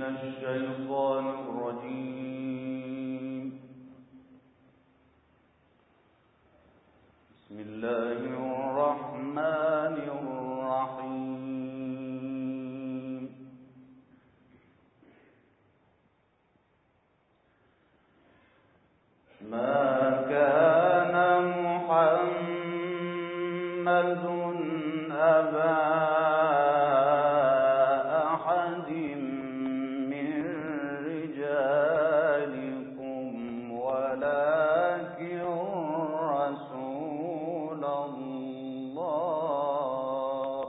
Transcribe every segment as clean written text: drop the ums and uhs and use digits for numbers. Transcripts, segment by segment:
من الشيطان الرجيم. بسم الله الرحمن الرحيم. ما كان محمد أبا أحد من رجالكم ولكن رسول الله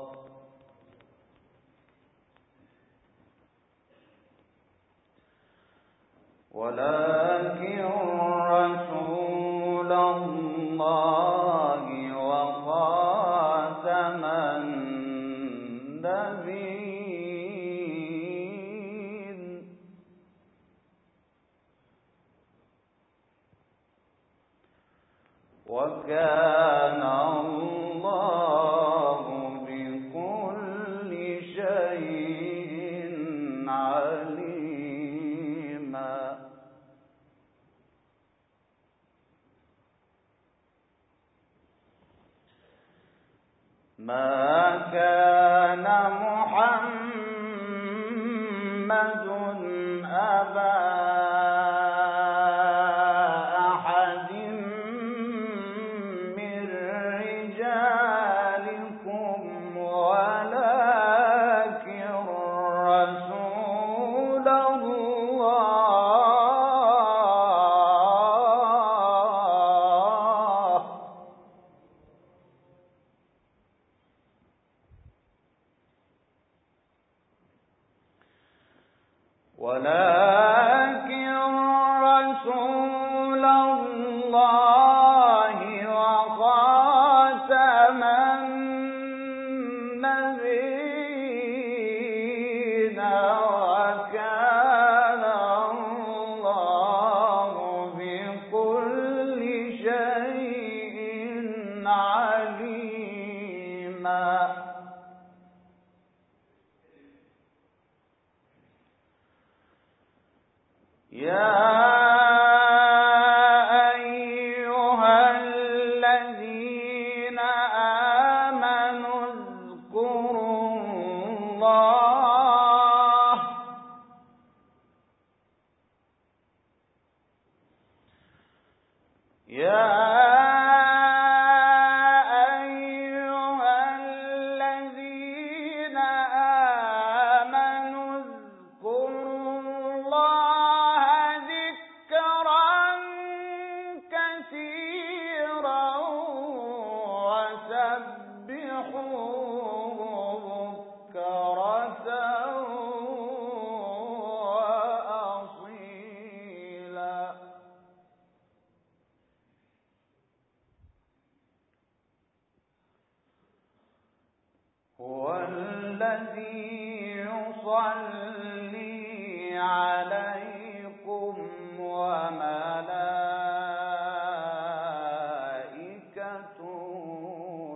وخاتم النبيين. وكان الله بكل شيء عليما. ما كان محمد أبا أحد من رجالكم ولكن رسول الله وخاتم النبيين. وكان الله بكل شيء عليما. يا أيها الذين آمنوا اذكروا الله ذكرا كثيرا وسبحوه بكرة وأصيلا. هو الذي يصلي عليكم وملائكته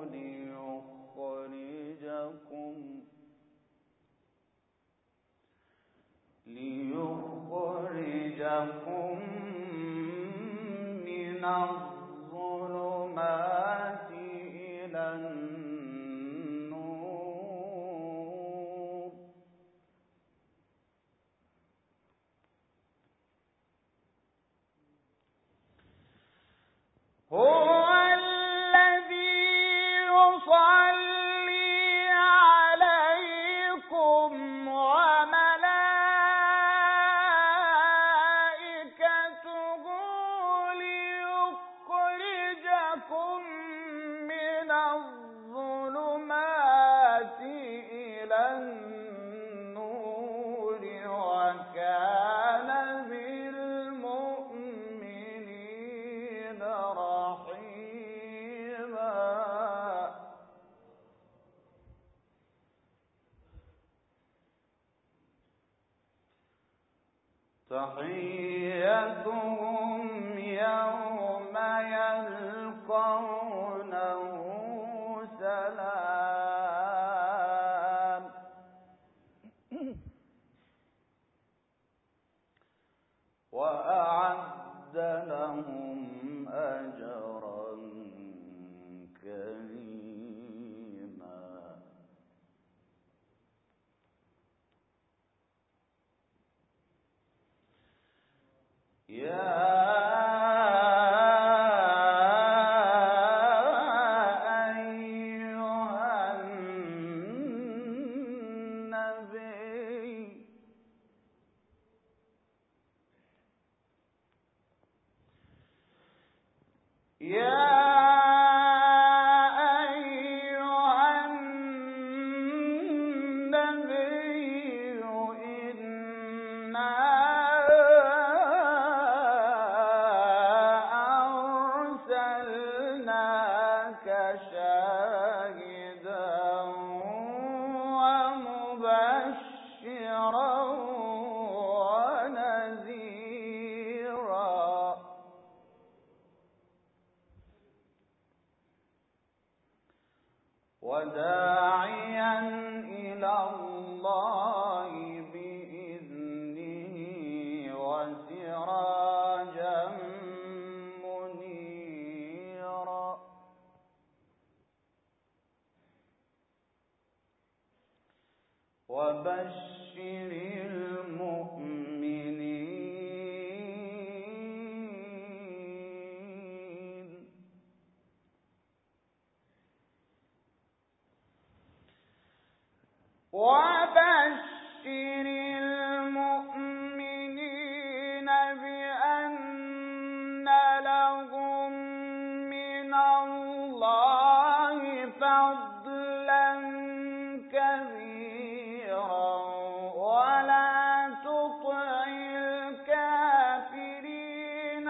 ليخرجكم من الظلمات إلى النور. هو الذي يصلي عليكم وملائكته ليخرجكم من الظلمات إلى النور. وكان بالمؤمنين رحيما. تحيتهم يوم يلقونه سلام. وداعيا إلى الله بإذنه وسراجا منيرا وبشر المؤمنين بأن لهم من الله فضلا كبيرا ولا تطع الكافرين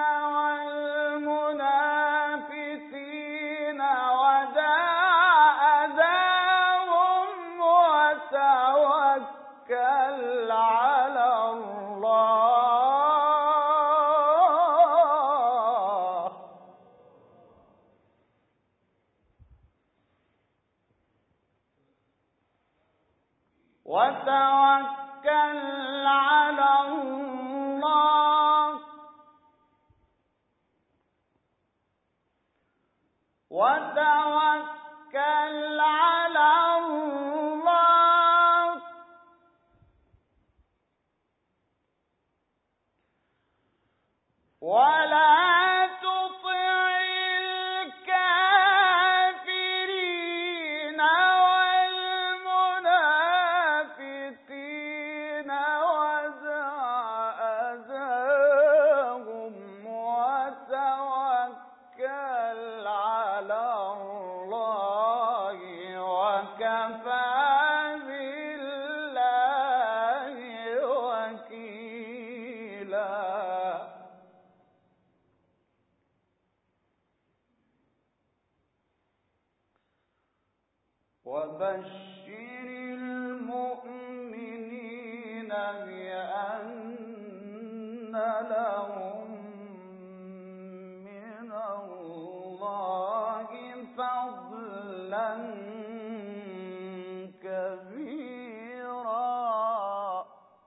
والمنافقين ودع أذاهم وتوكل على الله وتوكل على الله ولا تطع الكافرين والمنافقين ودع أذاهم وتوكل على الله وكفى بالله وكيلا وبشر المؤمنين بأن لهم من الله فضلا كبيرا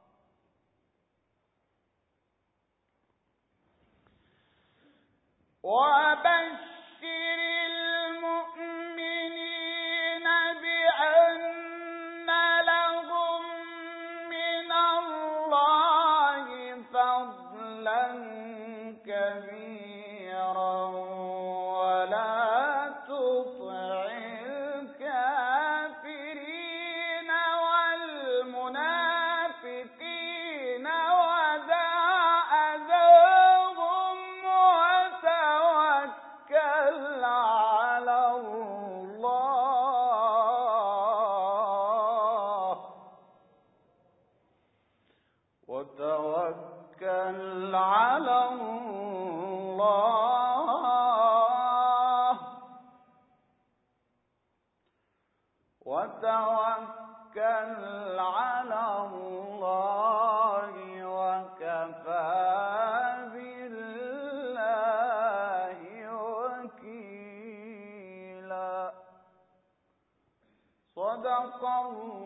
وبشر المؤمنين بأن لهم من الله فضلا كبيرا ولا تطع الكافرين والمنافقين ودع أذاهم وتوكل على الله وتوكل على الله وتوكل على الله وكفى بالله وكيلا صدق الله